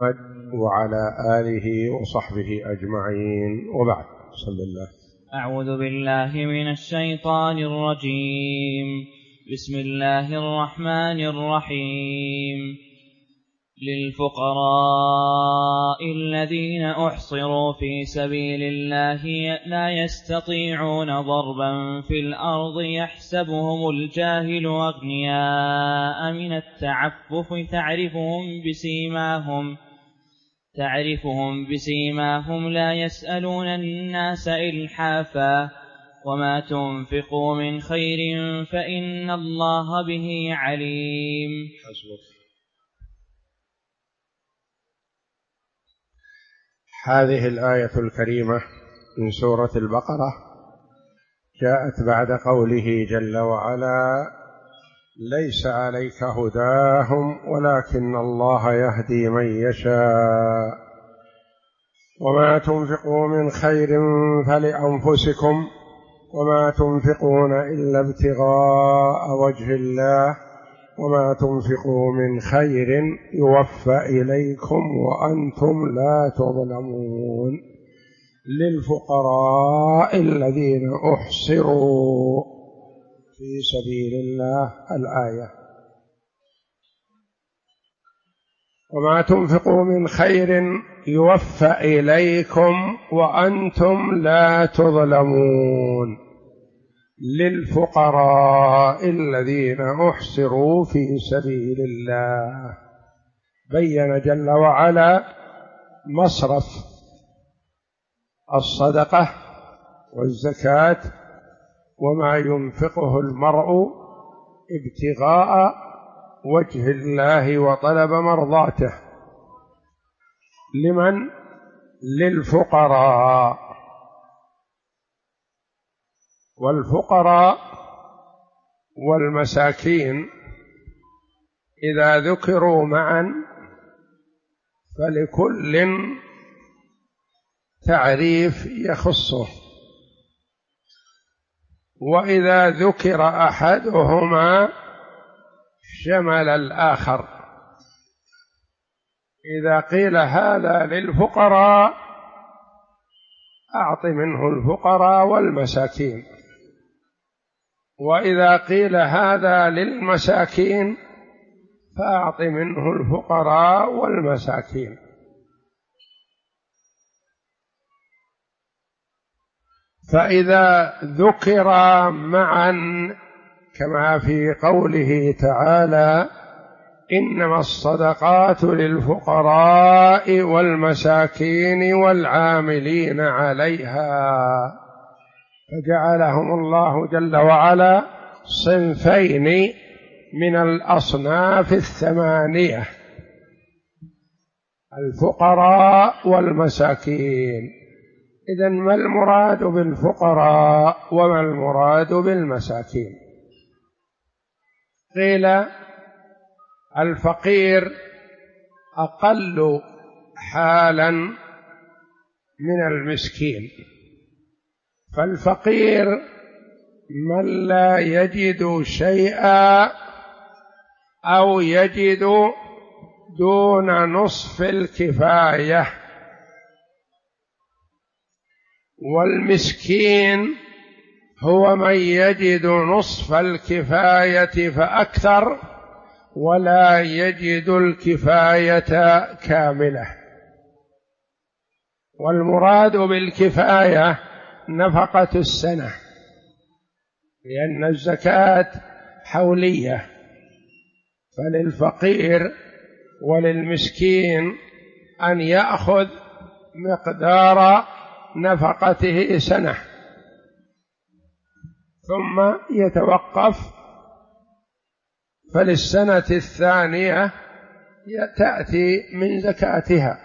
وعلى آله وصحبه أجمعين، وبعد. صلى الله. أعوذ بالله من الشيطان الرجيم. بسم الله الرحمن الرحيم. للفقراء الذين أحصروا في سبيل الله لا يستطيعون ضربا في الأرض يحسبهم الجاهل أغنياء من التعفف تعرفهم بسيماهم لا يسألون الناس إلحافا وما تنفقوا من خير فإن الله به عليم. هذه الآية الكريمة من سورة البقرة جاءت بعد قوله جل وعلا: ليس عليك هداهم ولكن الله يهدي من يشاء وما تنفقوا من خير فلأنفسكم وما تنفقون إلا ابتغاء وجه الله وما تنفقوا من خير يوفى إليكم وأنتم لا تظلمون. للفقراء الذين أحصروا في سبيل الله. الآية: وما تنفقوا من خير يوفى إليكم وأنتم لا تظلمون. للفقراء الذين أحصروا في سبيل الله. بين جل وعلا مصرف الصدقة والزكاة وما ينفقه المرء ابتغاء وجه الله وطلب مرضاته. لمن؟ للفقراء. والفقراء والمساكين إذا ذكروا معا فلكل تعريف يخصه، وإذا ذكر أحدهما شمل الآخر. إذا قيل هذا للفقراء أعط منه الفقراء والمساكين، وإذا قيل هذا للمساكين فأعط منه الفقراء والمساكين. فإذا ذكر معا كما في قوله تعالى: إنما الصدقات للفقراء والمساكين والعاملين عليها، فجعلهم الله جل وعلا صنفين من الأصناف الثمانية: الفقراء والمساكين. إذن ما المراد بالفقراء وما المراد بالمساكين؟ قيل الفقير أقل حالا من المسكين، فالفقير من لا يجد شيئا أو يجد دون نصف الكفاية، والمسكين هو من يجد نصف الكفاية فأكثر ولا يجد الكفاية كاملة. والمراد بالكفاية نفقة السنة، لأن الزكاة حولية، فللفقير وللمسكين أن يأخذ مقدار نفقته سنة ثم يتوقف، فللسنة الثانية تأتي من زكاتها.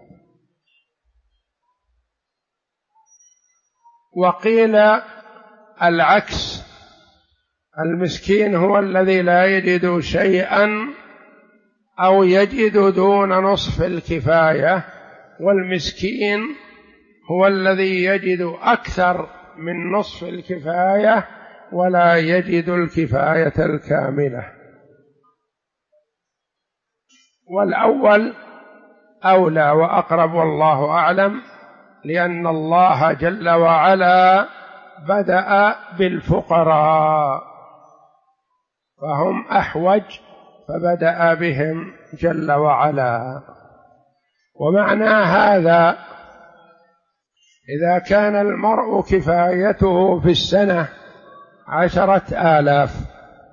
وقيل العكس: المسكين هو الذي لا يجد شيئا أو يجد دون نصف الكفاية، والمسكين هو الذي يجد أكثر من نصف الكفاية ولا يجد الكفاية الكاملة. والأول أولى وأقرب والله أعلم، لأن الله جل وعلا بدأ بالفقراء فهم أحوج فبدأ بهم جل وعلا. ومعنى هذا إذا كان المرء كفايته في السنة 10,000،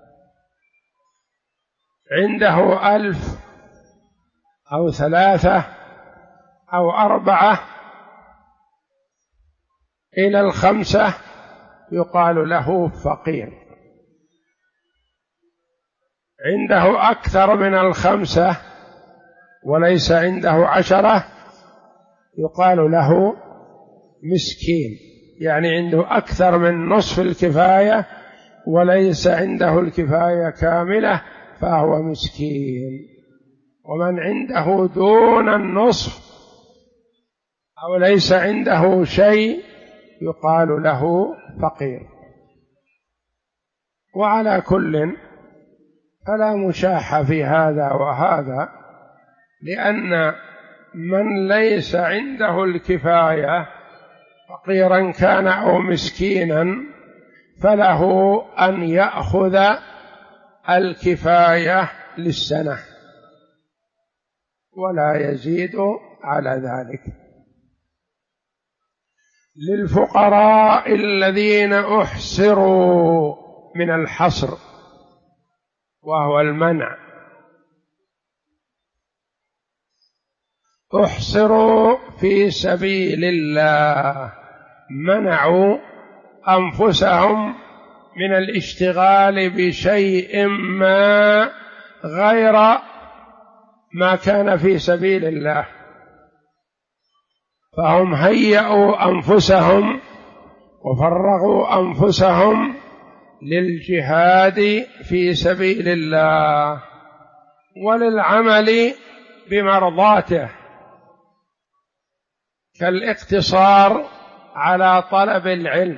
عنده 1,000 أو 3 أو 4 إلى 5 يقال له فقير، عنده أكثر من 5 وليس عنده 10 يقال له مسكين، يعني عنده أكثر من نصف الكفاية وليس عنده الكفاية كاملة فهو مسكين. ومن عنده دون النصف أو ليس عنده شيء يقال له فقير. وعلى كل فلا مشاح في هذا وهذا، لأن من ليس عنده الكفاية فقيرا كان أو مسكينا فله أن يأخذ الكفاية للسنة ولا يزيد على ذلك. للفقراء الذين أحصروا من الحصر وهو المنع، احصروا في سبيل الله، منعوا أنفسهم من الاشتغال بشيء ما غير ما كان في سبيل الله، فهم هيئوا أنفسهم وفرغوا أنفسهم للجهاد في سبيل الله وللعمل بمرضاته، كالاقتصار على طلب العلم.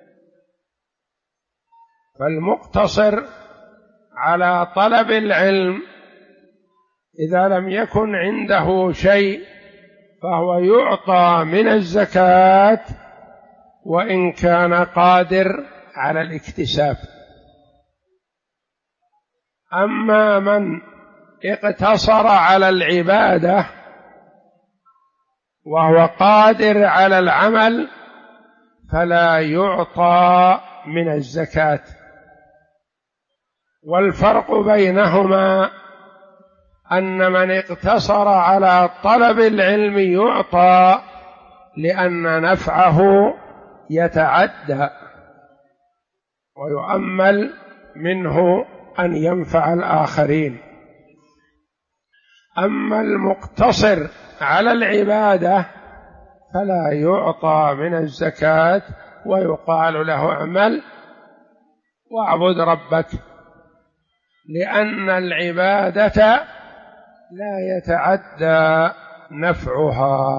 فالمقتصر على طلب العلم إذا لم يكن عنده شيء فهو يعطى من الزكاة وإن كان قادر على الاكتساب. أما من اقتصر على العبادة وهو قادر على العمل فلا يعطى من الزكاة. والفرق بينهما أن من اقتصر على طلب العلم يعطى لأن نفعه يتعدى ويؤمل منه أن ينفع الآخرين. أما المقتصر على العبادة فلا يعطى من الزكاة ويقال له اعمل واعبد ربك، لأن العبادة لا يتعدى نفعها.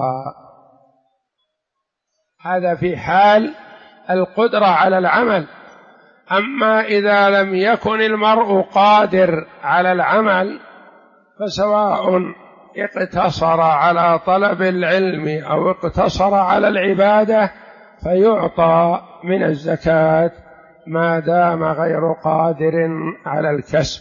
هذا في حال القدرة على العمل. أما إذا لم يكن المرء قادر على العمل فسواء اقتصر على طلب العلم أو اقتصر على العبادة فيعطى من الزكاة ما دام غير قادر على الكسب.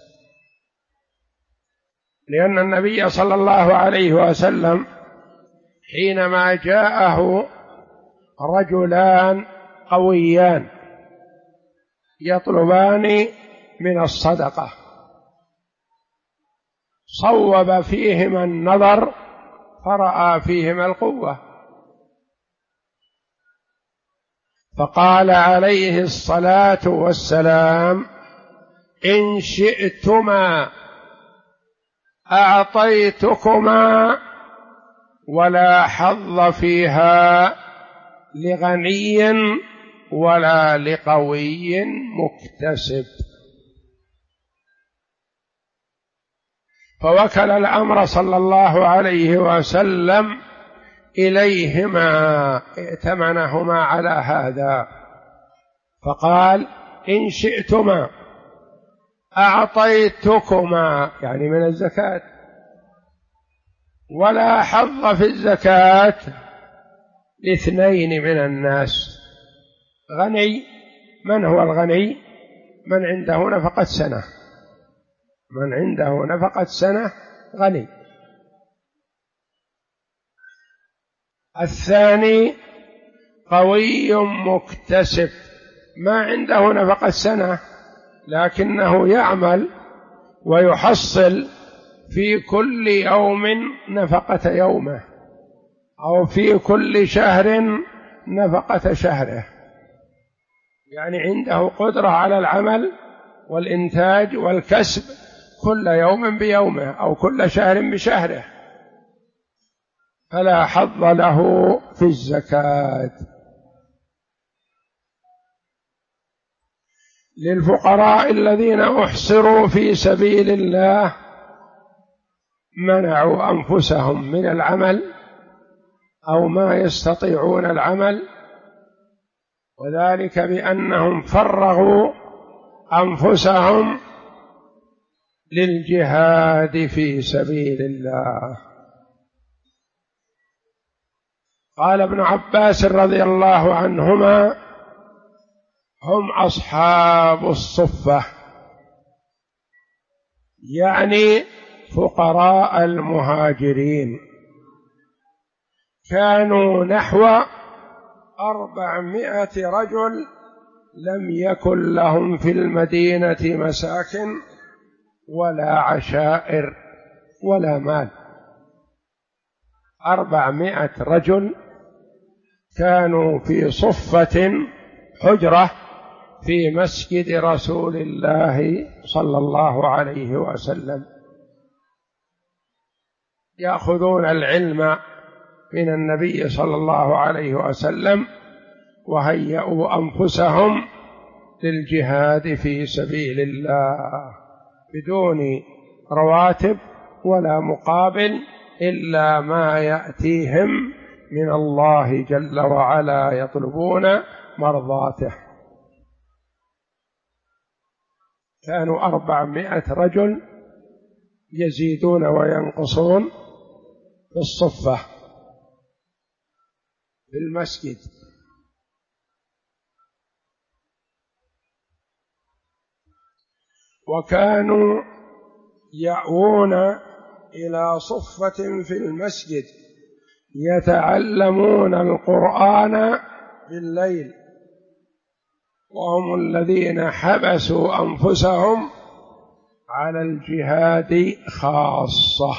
لأن النبي صلى الله عليه وسلم حينما جاءه رجلان قويان يطلبان من الصدقة صوب فيهما النظر فرأى فيهما القوة، فقال عليه الصلاة والسلام: إن شئتما أعطيتكما ولا حظ فيها لغني ولا لقوي مكتسب. فوكل الأمر صلى الله عليه وسلم إليهما، ائتمنهما على هذا، فقال: إن شئتما أعطيتكما، يعني من الزكاة، ولا حظ في الزكاة لاثنين من الناس. غني، من هو الغني؟ من عنده نفقة سنة، من عنده نفقة سنة غني. الثاني قوي مكتسب، ما عنده نفقة سنة لكنه يعمل ويحصل في كل يوم نفقة يومه، أو في كل شهر نفقة شهره، يعني عنده قدرة على العمل والإنتاج والكسب كل يوم بيومه أو كل شهر بشهره، فلا حظ له في الزكاة. للفقراء الذين أحصروا في سبيل الله منعوا أنفسهم من العمل أو ما يستطيعون العمل، وذلك بأنهم فرغوا أنفسهم للجهاد في سبيل الله. قال ابن عباس رضي الله عنهما: هم أصحاب الصفة، يعني فقراء المهاجرين، كانوا نحو 400 رجل لم يكن لهم في المدينة مساكن ولا عشائر ولا مال. 400 رجل كانوا في صفة حجرة في مسجد رسول الله صلى الله عليه وسلم، يأخذون العلم من النبي صلى الله عليه وسلم، وهيئوا أنفسهم للجهاد في سبيل الله بدون رواتب ولا مقابل إلا ما يأتيهم من الله جل وعلا، يطلبون مرضاته. كانوا 400 رجل يزيدون وينقصون في الصفة في المسجد. وكانوا يأوون إلى صفة في المسجد يتعلمون القرآن بالليل، وهم الذين حبسوا أنفسهم على الجهاد خاصة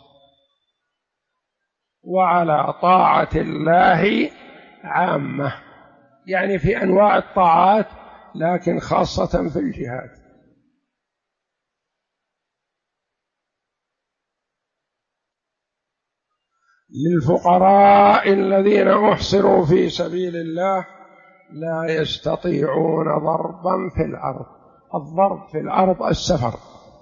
وعلى طاعة الله عامة، يعني في أنواع الطاعات لكن خاصة في الجهاد. للفقراء الذين أحصروا في سبيل الله لا يستطيعون ضربا في الأرض. الضرب في الأرض السفر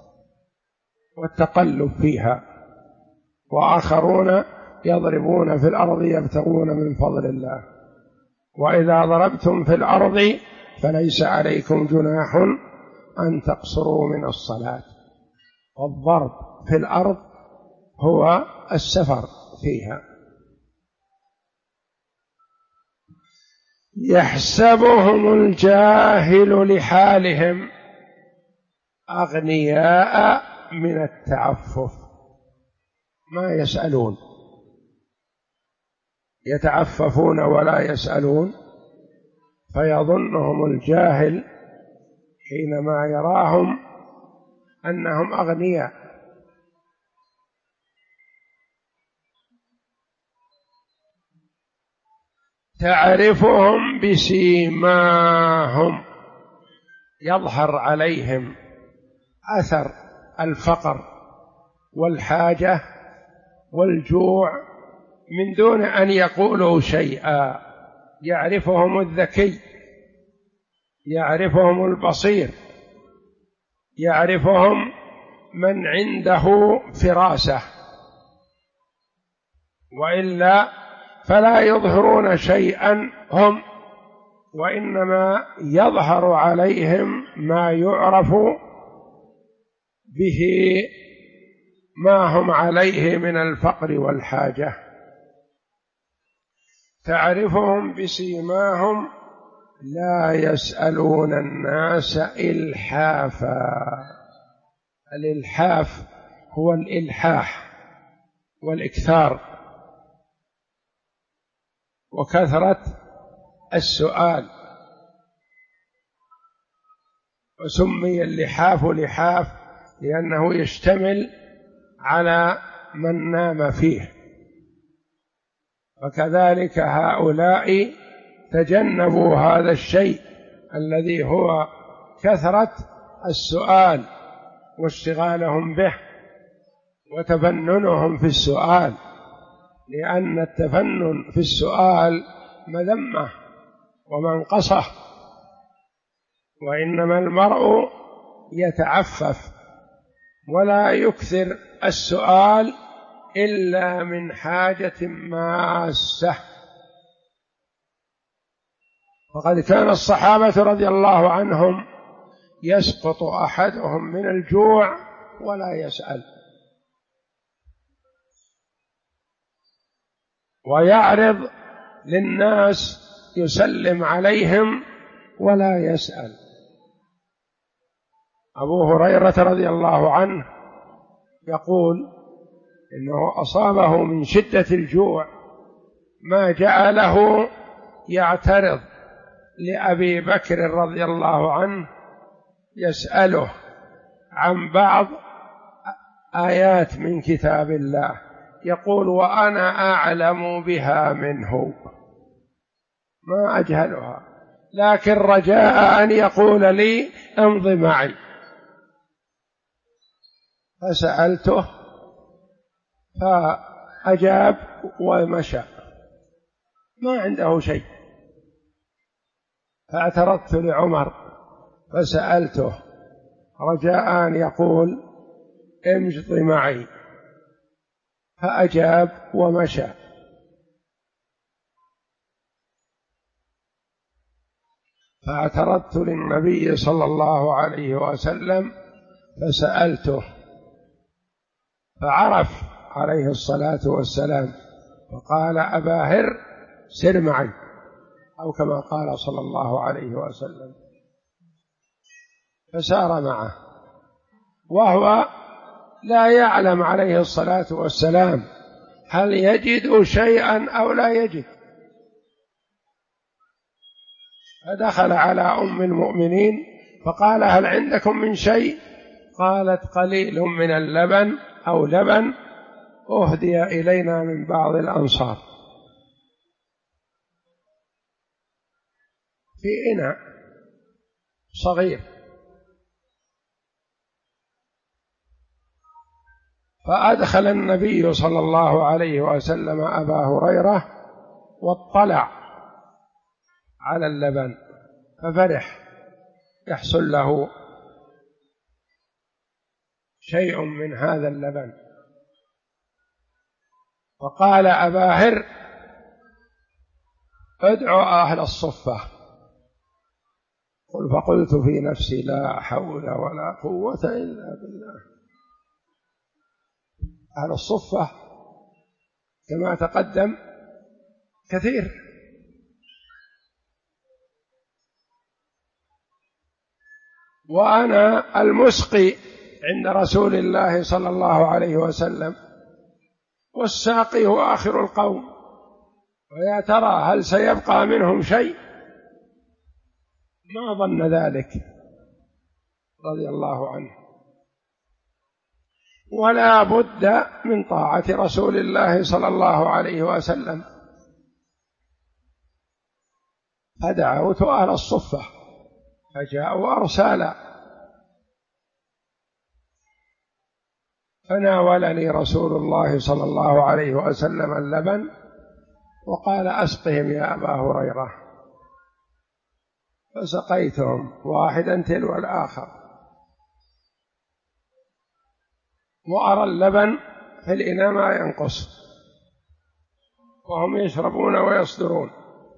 والتقلب فيها، وآخرون يضربون في الأرض يبتغون من فضل الله. وإذا ضربتم في الأرض فليس عليكم جناح أن تقصروا من الصلاة. والضرب في الأرض هو السفر فيها. يحسبهم الجاهل لحالهم أغنياء من التعفف، ما يسألون، يتعففون ولا يسألون، فيظنهم الجاهل حينما يراهم أنهم أغنياء. تعرفهم بسيماهم، يظهر عليهم أثر الفقر والحاجة والجوع من دون أن يقولوا شيئا. يعرفهم الذكي، يعرفهم البصير، يعرفهم من عنده فراسة، وإلا فلا يظهرون شيئا هم، وإنما يظهر عليهم ما يعرف به ما هم عليه من الفقر والحاجة. تعرفهم بسيماهم لا يسألون الناس إلحافا. الإلحاف هو الإلحاح والإكثار وكثرة السؤال، وسمي اللحاف لحاف لأنه يشتمل على من نام فيه. وكذلك هؤلاء تجنبوا هذا الشيء الذي هو كثرة السؤال واشتغالهم به وتفننهم في السؤال، لأن التفنن في السؤال مذمة ومنقصة، وإنما المرء يتعفف ولا يكثر السؤال إلا من حاجة ماسة. فقد كان الصحابة رضي الله عنهم يسقط أحدهم من الجوع ولا يسأل، ويعرض للناس يسلم عليهم ولا يسأل. أبو هريرة رضي الله عنه يقول إنه أصابه من شدة الجوع ما جعله يعترض لأبي بكر رضي الله عنه يسأله عن بعض آيات من كتاب الله، يقول وأنا أعلم بها منه، ما أجهلها، لكن رجاء أن يقول لي امض معي. فسألته فأجاب ومشى، ما عنده شيء. فاعترضت لعمر فسألته رجاء أن يقول امض معي، فأجاب ومشى. فاعترضت للنبي صلى الله عليه وسلم فسألته فعرف عليه الصلاة والسلام فقال أبا هر سر معي، أو كما قال صلى الله عليه وسلم، فسار معه وهو لا يعلم عليه الصلاة والسلام هل يجد شيئا أو لا يجد. فدخل على أم المؤمنين فقال هل عندكم من شيء؟ قالت قليل من اللبن أو لبن أهدي إلينا من بعض الأنصار في إناء صغير. فأدخل النبي صلى الله عليه وسلم أبا هريرة واطلع على اللبن ففرح يحصل له شيء من هذا اللبن، فقال أبا هر ادعوا أهل الصفة. فقلت في نفسي لا حول ولا قوة إلا بالله. أهل الصفة كما تقدم كثير، وأنا المسقي عند رسول الله صلى الله عليه وسلم، والساقي هو آخر القوم، ويا ترى هل سيبقى منهم شيء؟ ما ظن ذلك رضي الله عنه. ولا بد من طاعة رسول الله صلى الله عليه وسلم. فدعوت أهل الصفة فجاءوا أرسالا، فناولني رسول الله صلى الله عليه وسلم اللبن وقال أسقهم يا أبا هريرة، فسقيتهم واحدا تلو الآخر، وأرى اللبن في الإناء ما ينقص وهم يشربون ويصدرون.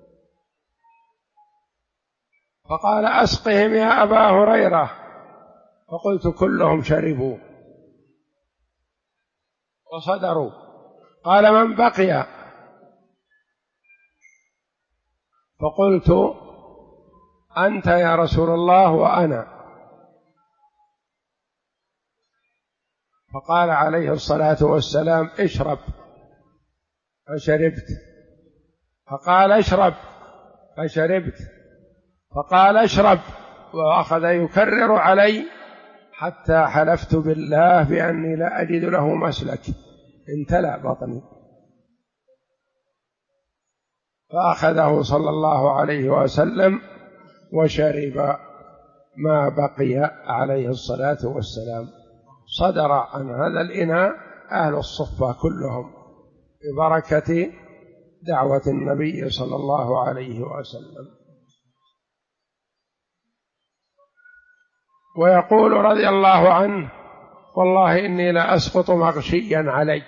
فقال أسقهم يا أبا هريرة، فقلت كلهم شربوا. وصدروا. قال: من بقي؟ فقلت: أنت يا رسول الله وأنا. فقال عليه الصلاة والسلام: اشرب. فشربت. فقال: اشرب. فشربت. فقال: اشرب. وأخذ يكرر علي حتى حلفت بالله بأني لا أجد له مسلك، امتلأ بطني. فأخذه صلى الله عليه وسلم وشرب ما بقي عليه الصلاة والسلام. صدر عن هذا الإناء أهل الصفة كلهم ببركة دعوة النبي صلى الله عليه وسلم. ويقول رضي الله عنه: والله إني لأسقط مغشيا علي،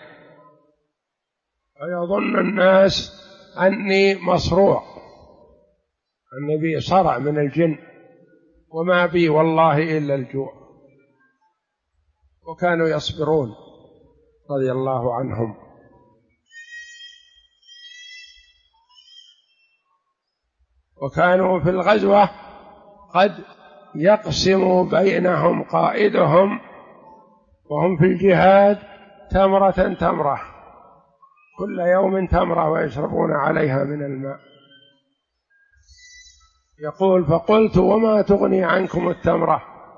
ويظن الناس أني مصروع، أني بي صرع من الجن، وما بي والله إلا الجوع. وكانوا يصبرون رضي الله عنهم. وكانوا في الغزوة قد يقسم بينهم قائدهم وهم في الجهاد تمرة تمرة، كل يوم تمرة ويشربون عليها من الماء. يقول: فقلت: وما تغني عنكم التمرة؟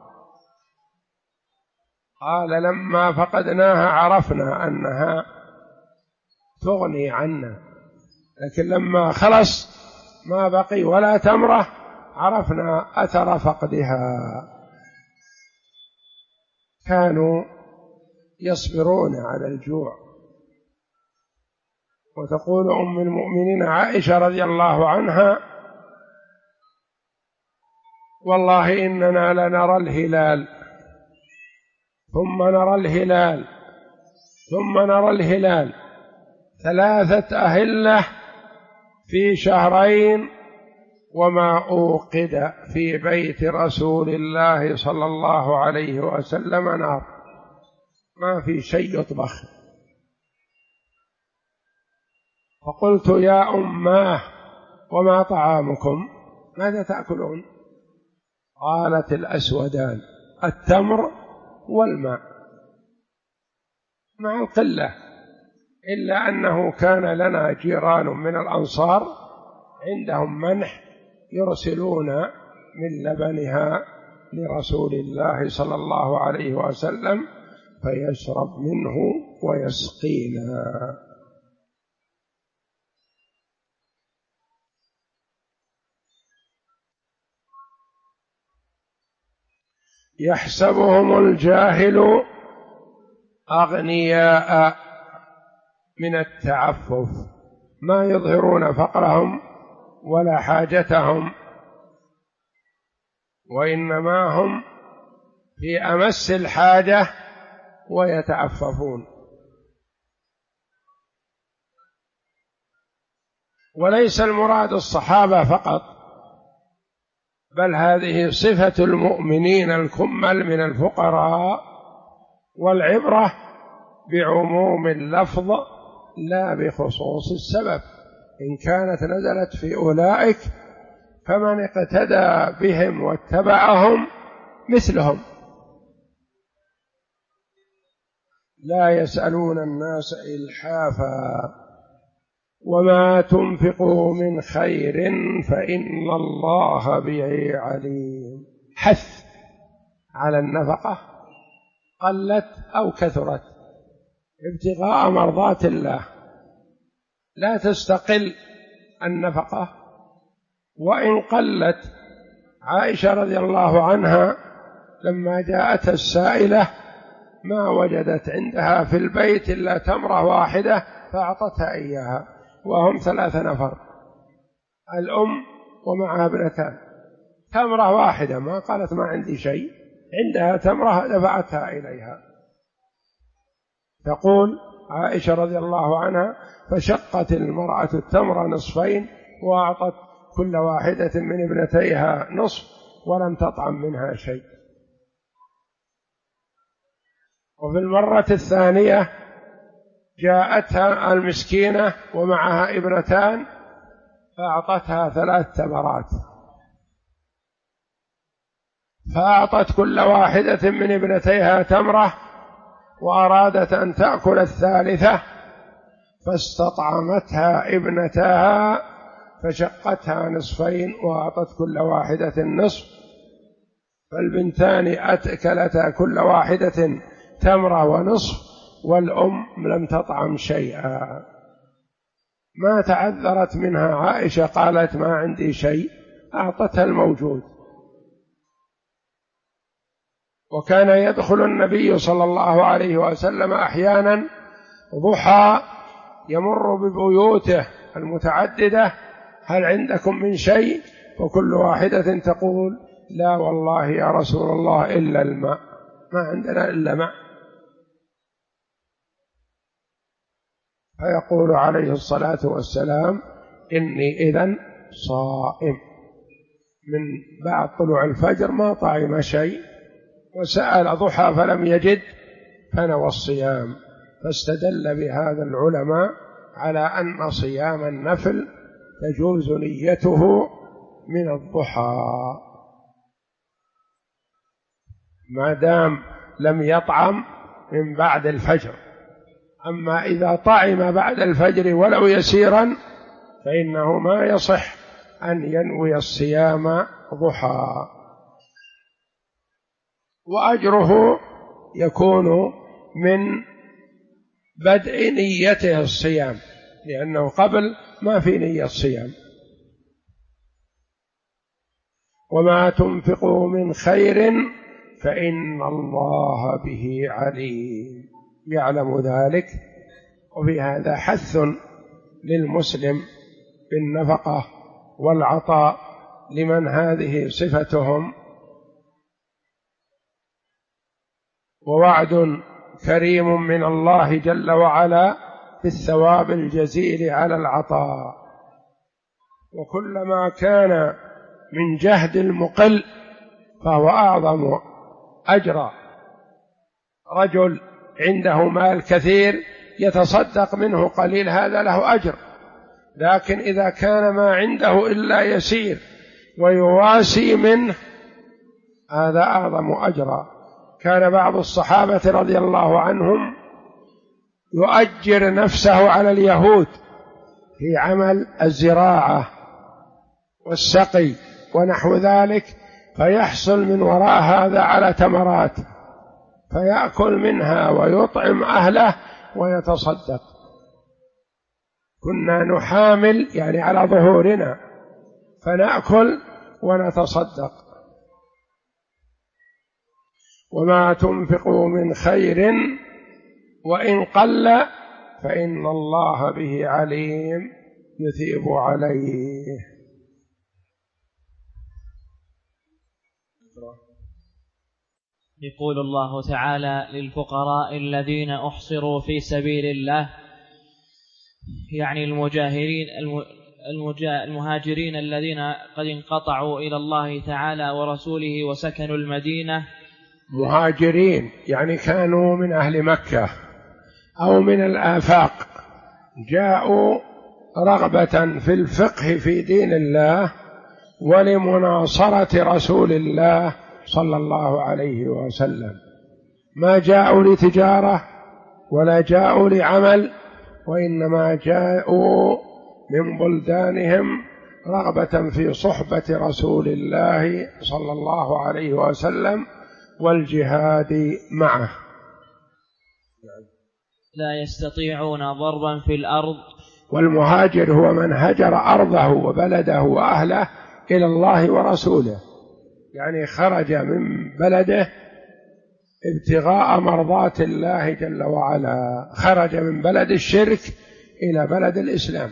قال: لما فقدناها عرفنا أنها تغني عنا، لكن لما خلص ما بقي ولا تمرة عرفنا أثر فقدها. كانوا يصبرون على الجوع. وتقول أم المؤمنين عائشة رضي الله عنها: والله إننا لنرى الهلال ثم نرى الهلال ثم نرى الهلال 3 أهلة في شهرين، وما أوقد في بيت رسول الله صلى الله عليه وسلم نار، ما في شيء يطبخ. فقلت: يا أماه وما طعامكم؟ ماذا تأكلون؟ قالت: الأسودان، التمر والماء، مع القلة، إلا أنه كان لنا جيران من الأنصار عندهم منح يرسلون من لبنها لرسول الله صلى الله عليه وسلم فيشرب منه ويسقينا. يحسبهم الجاهل أغنياء من التعفف، ما يظهرون فقرهم ولا حاجتهم، وإنما هم في أمس الحاجة ويتعففون. وليس المراد الصحابة فقط، بل هذه صفة المؤمنين الكمل من الفقراء، والعبرة بعموم اللفظ لا بخصوص السبب. إن كانت نزلت في أولئك فمن اقتدى بهم واتبعهم مثلهم، لا يسألون الناس إلحافا، وما تنفقوا من خير فإن الله به عليم. حث على النفقة قلت أو كثرت ابتغاء مرضات الله، لا تستقل النفقة وإن قلت. عائشة رضي الله عنها لما جاءت السائلة ما وجدت عندها في البيت إلا تمرة واحدة فأعطتها إياها، وهم 3 نفر، الأم ومعها ابنتان، تمرة واحدة، ما قالت ما عندي شيء، عندها تمرة دفعتها إليها. تقول عائشة رضي الله عنها: فشقت المرأة التمر نصفين وأعطت كل واحدة من ابنتيها نصف ولم تطعم منها شيء. وفي المرة الثانية جاءتها المسكينة ومعها ابنتان فأعطتها 3 تمرات، فأعطت كل واحدة من ابنتيها تمرة وأرادت أن تأكل الثالثة، فاستطعمتها ابنتها فشقتها نصفين وأعطت كل واحدة النصف، فالبنتان أكلتا كل واحدة تمرة ونصف، والأم لم تطعم شيئا. ما تعذرت منها عائشة، قالت ما عندي شيء، أعطتها الموجود. وكان يدخل النبي صلى الله عليه وسلم أحيانا ضحى يمر ببيوته المتعددة: هل عندكم من شيء؟ وكل واحدة تقول: لا والله يا رسول الله إلا الماء، ما عندنا إلا ماء. فيقول عليه الصلاة والسلام: إني إذن صائم. من بعد طلوع الفجر ما طعم شيء، وسأل ضحى فلم يجد فنوى الصيام. فاستدل بهذا العلماء على أن صيام النفل تجوز نيته من الضحى ما دام لم يطعم من بعد الفجر. أما إذا طعم بعد الفجر ولو يسيرا فإنه ما يصح أن ينوي الصيام ضحى، وأجره يكون من بدء نيته الصيام، لأنه قبل ما في نية الصيام. وما تنفقوا من خير فإن الله به عليم، يعلم ذلك. وفي هذا حث للمسلم بالنفقة والعطاء لمن هذه صفتهم، ووعد كريم من الله جل وعلا بالثواب الجزيل على العطاء. وكلما كان من جهد المقل فهو أعظم أجرا. رجل عنده مال كثير يتصدق منه قليل، هذا له أجر، لكن إذا كان ما عنده إلا يسير ويواسي منه هذا أعظم أجرا. كان بعض الصحابة رضي الله عنهم يؤجر نفسه على اليهود في عمل الزراعة والسقي ونحو ذلك، فيحصل من وراء هذا على تمرات فيأكل منها ويطعم أهله ويتصدق. كنا نحامل يعني على ظهورنا فنأكل ونتصدق. وما تنفقوا من خير وإن قل فإن الله به عليم يثيب عليه. يقول الله تعالى: للفقراء الذين أحصروا في سبيل الله، يعني المهاجرين الذين قد انقطعوا إلى الله تعالى ورسوله وسكنوا المدينة. مهاجرين يعني كانوا من أهل مكة أو من الآفاق، جاءوا رغبة في الفقه في دين الله ولمناصرة رسول الله صلى الله عليه وسلم. ما جاءوا لتجارة ولا جاءوا لعمل، وإنما جاءوا من بلدانهم رغبة في صحبة رسول الله صلى الله عليه وسلم والجهاد معه. لا يستطيعون ضربا في الأرض. والمهاجر هو من هجر أرضه وبلده وأهله إلى الله ورسوله، يعني خرج من بلده ابتغاء مرضات الله جل وعلا، خرج من بلد الشرك إلى بلد الإسلام.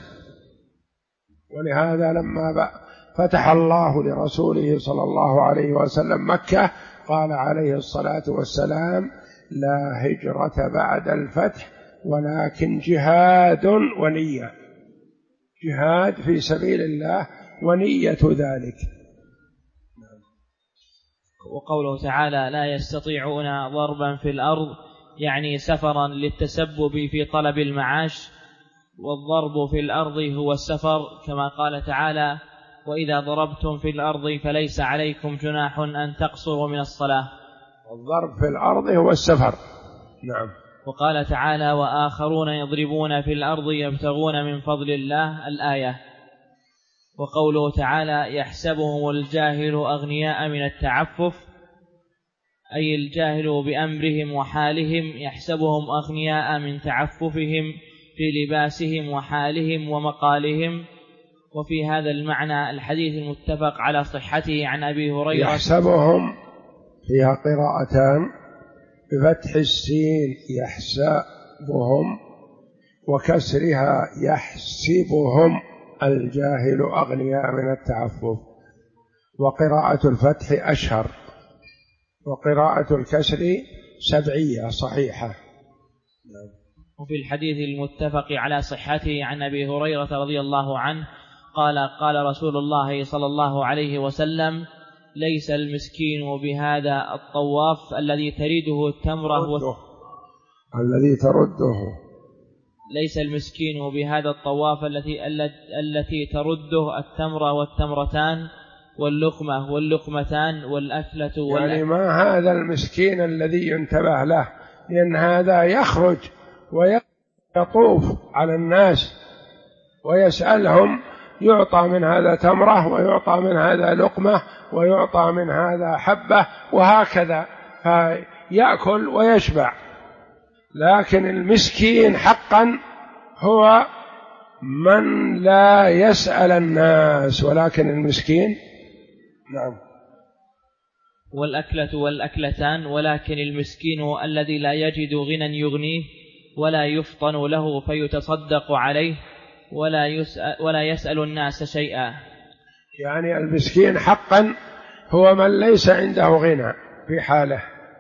ولهذا لما فتح الله لرسوله صلى الله عليه وسلم مكة قال عليه الصلاة والسلام: لا هجرة بعد الفتح ولكن جهاد ونية، جهاد في سبيل الله ونية ذلك. وقوله تعالى: لا يستطيعون ضربا في الأرض، يعني سفرا للتسبب في طلب المعاش، والضرب في الأرض هو السفر، كما قال تعالى: وإذا ضربتم في الأرض فليس عليكم جناح أن تقصروا من الصلاة. الضرب في الأرض هو السفر. نعم. وقال تعالى: وآخرون يضربون في الأرض يبتغون من فضل الله، الآية. وقوله تعالى: يحسبهم الجاهل أغنياء من التعفف، أي الجاهل بأمرهم وحالهم يحسبهم أغنياء من تعففهم في لباسهم وحالهم ومقالهم. وفي هذا المعنى الحديث المتفق على صحته عن أبي هريرة. يحسبهم فيها قراءتان بفتح السين يحسبهم، وكسرها يحسبهم الجاهل أغنياء من التعفف، وقراءة الفتح أشهر، وقراءة الكسر سبعية صحيحة. وفي الحديث المتفق على صحته عن أبي هريرة رضي الله عنه قال: قال رسول الله صلى الله عليه وسلم: ليس المسكين بهذا الطواف الذي تريده التمرة الذي ترده ليس المسكين بهذا الطواف التي ترده التمرة والتمرتان واللقمة واللقمتان والأكلة يعني ما هذا المسكين الذي ينتبه له، لأن هذا يخرج ويطوف على الناس ويسألهم، يعطى من هذا تمرة ويعطى من هذا لقمة ويعطى من هذا حبة وهكذا، فيأكل ويشبع. لكن المسكين حقا هو من لا يسأل الناس، ولكن المسكين نعم. والأكلة والأكلتان، ولكن المسكين الذي لا يجد غنى يغنيه ولا يفطن له فيتصدق عليه ولا يسأل الناس شيئا. يعني المسكين حقا هو من ليس عنده غنى في حاله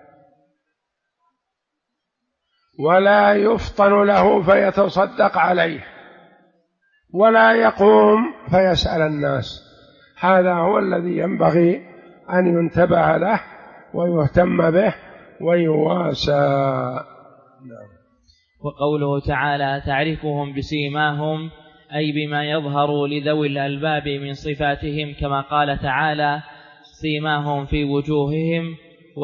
ولا يفطن له فيتصدق عليه ولا يقوم فيسأل الناس، هذا هو الذي ينبغي أن ينتبه له ويهتم به ويواسى. وقوله تعالى: تعرفهم بسيماهم، أي بما يظهر لذوي الألباب من صفاتهم، كما قال تعالى: سيماهم في وجوههم،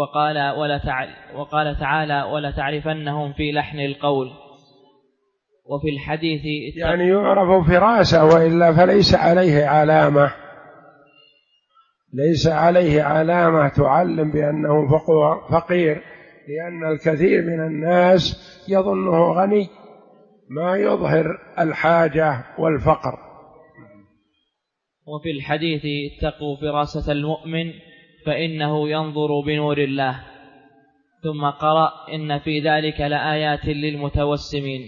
وقال تعالى: ولتعرفنهم في لحن القول. وفي الحديث يعني يعرف فراسة، وإلا فليس عليه علامة، ليس عليه علامة تعلم بأنه فقير، لأن الكثير من الناس يظنه غني ما يظهر الحاجة والفقر. وفي الحديث: اتقوا فراسة المؤمن فإنه ينظر بنور الله. ثم قرأ: إن في ذلك لآيات للمتوسمين.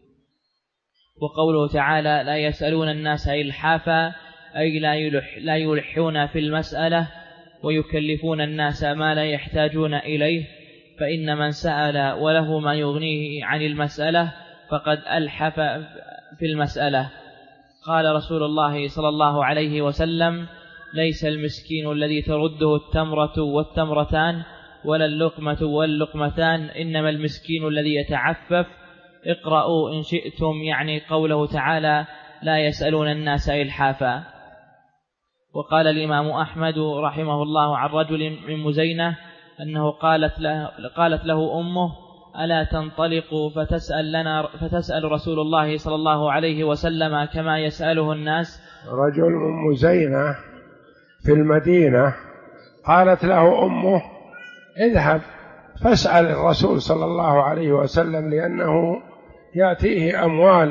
وقوله تعالى: لا يسألون الناس إلحافا، أي لا يلحون في المسألة ويكلفون الناس ما لا يحتاجون إليه، فإن من سأل وله ما يغنيه عن المسألة فقد ألحف في المسألة. قال رسول الله صلى الله عليه وسلم: ليس المسكين الذي ترده التمرة والتمرتان ولا اللقمة واللقمتان، إنما المسكين الذي يتعفف. اقرأوا إن شئتم، يعني قوله تعالى: لا يسألون الناس إلحافا. وقال الإمام أحمد رحمه الله عن رجل من مزينة أنه قالت له أمه: ألا تنطلق فتسأل رسول الله صلى الله عليه وسلم كما يسأله الناس؟ رجل من مزينة في المدينة قالت له أمه: اذهب فاسأل الرسول صلى الله عليه وسلم، لأنه يأتيه أموال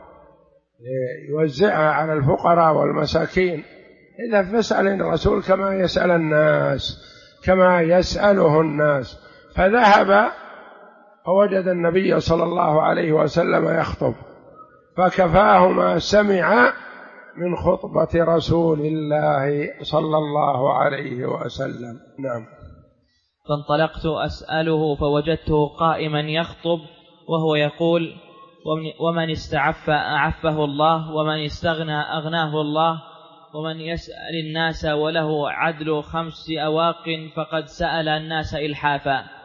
يوزعها على الفقراء والمساكين، اذهب فاسأل الرسول كما يسأل الناس، كما يسأله الناس. فذهب فوجد النبي صلى الله عليه وسلم يخطب، فكفاه ما سمع من خطبة رسول الله صلى الله عليه وسلم. نعم. فانطلقت أسأله فوجدته قائما يخطب وهو يقول: ومن استعف أعفه الله، ومن استغنى أغناه الله، ومن يسأل الناس وله عدل 5 أواق فقد سأل الناس إلحافا.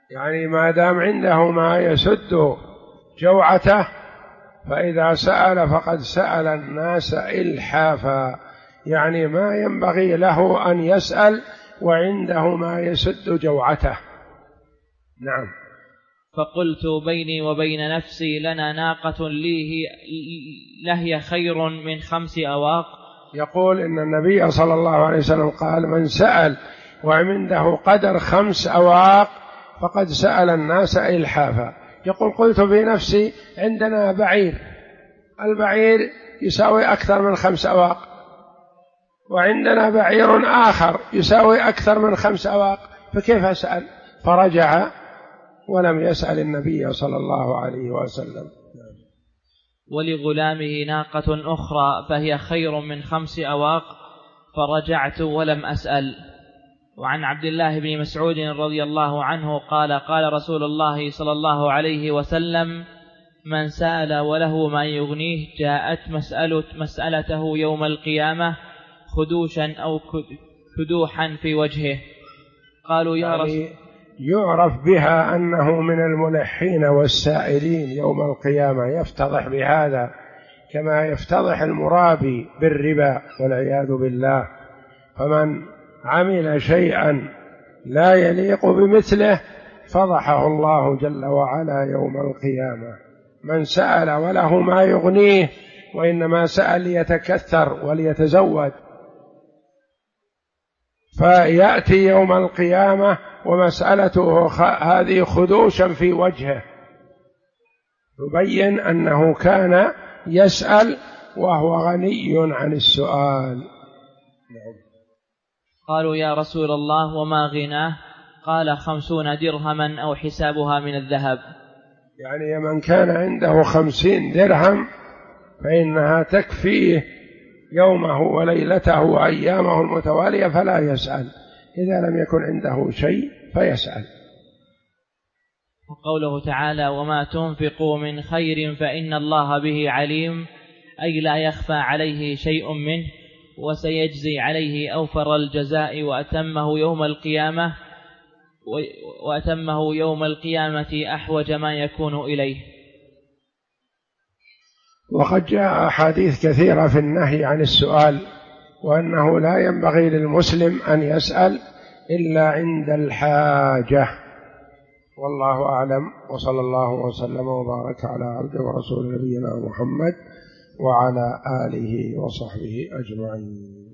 يعني ما دام عنده ما يسد جوعته، فإذا سأل فقد سأل الناس إلحافا، يعني ما ينبغي له أن يسأل وعنده ما يسد جوعته. نعم. فقلت بيني وبين نفسي لنا ناقة لهي خير من 5 أواق. يقول إن النبي صلى الله عليه وسلم قال: من سأل وعنده قدر 5 أواق فقد سأل الناس إلحافا. يقول: قلت بنفسي عندنا بعير، البعير يساوي أكثر من 5 أواق، وعندنا بعير آخر يساوي أكثر من 5 أواق، فكيف أسأل؟ فرجع ولم يسأل النبي صلى الله عليه وسلم. ولغلامه ناقة أخرى فهي خير من 5 أواق، فرجعت ولم أسأل. وعن عبد الله بن مسعود رضي الله عنه قال: قال رسول الله صلى الله عليه وسلم: من سأل وله ما يغنيه جاءت مسألته يوم القيامة خدوشا أو كدوحا في وجهه. قالوا: يا رسول، يعرف بها أنه من الملحين والسائلين يوم القيامة، يفتضح بهذا كما يفتضح المرابي بالربا والعياذ بالله. فمن عمل شيئا لا يليق بمثله فضحه الله جل وعلا يوم القيامة. من سأل وله ما يغنيه، وإنما سأل ليتكثر وليتزود، فيأتي يوم القيامة ومسألته هذه خدوشا في وجهه، يبين أنه كان يسأل وهو غني عن السؤال. قالوا: يا رسول الله وما غناه؟ قال: 50 درهما أو حسابها من الذهب. يعني من كان عنده 50 درهم فإنها تكفيه يومه وليلته وأيامه المتوالية فلا يسأل، إذا لم يكن عنده شيء فيسأل. وقوله تعالى: وما تنفقوا من خير فإن الله به عليم، أي لا يخفى عليه شيء منه، وسيجزي عليه أوفر الجزاء وأتمه يوم القيامة أحوج ما يكون إليه. وقد جاء أحاديث كثيرة في النهي عن السؤال، وأنه لا ينبغي للمسلم أن يسأل إلا عند الحاجة. والله أعلم، وصلى الله وسلم وبارك على عبده ورسول نبينا محمد وعلى آله وصحبه أجمعين.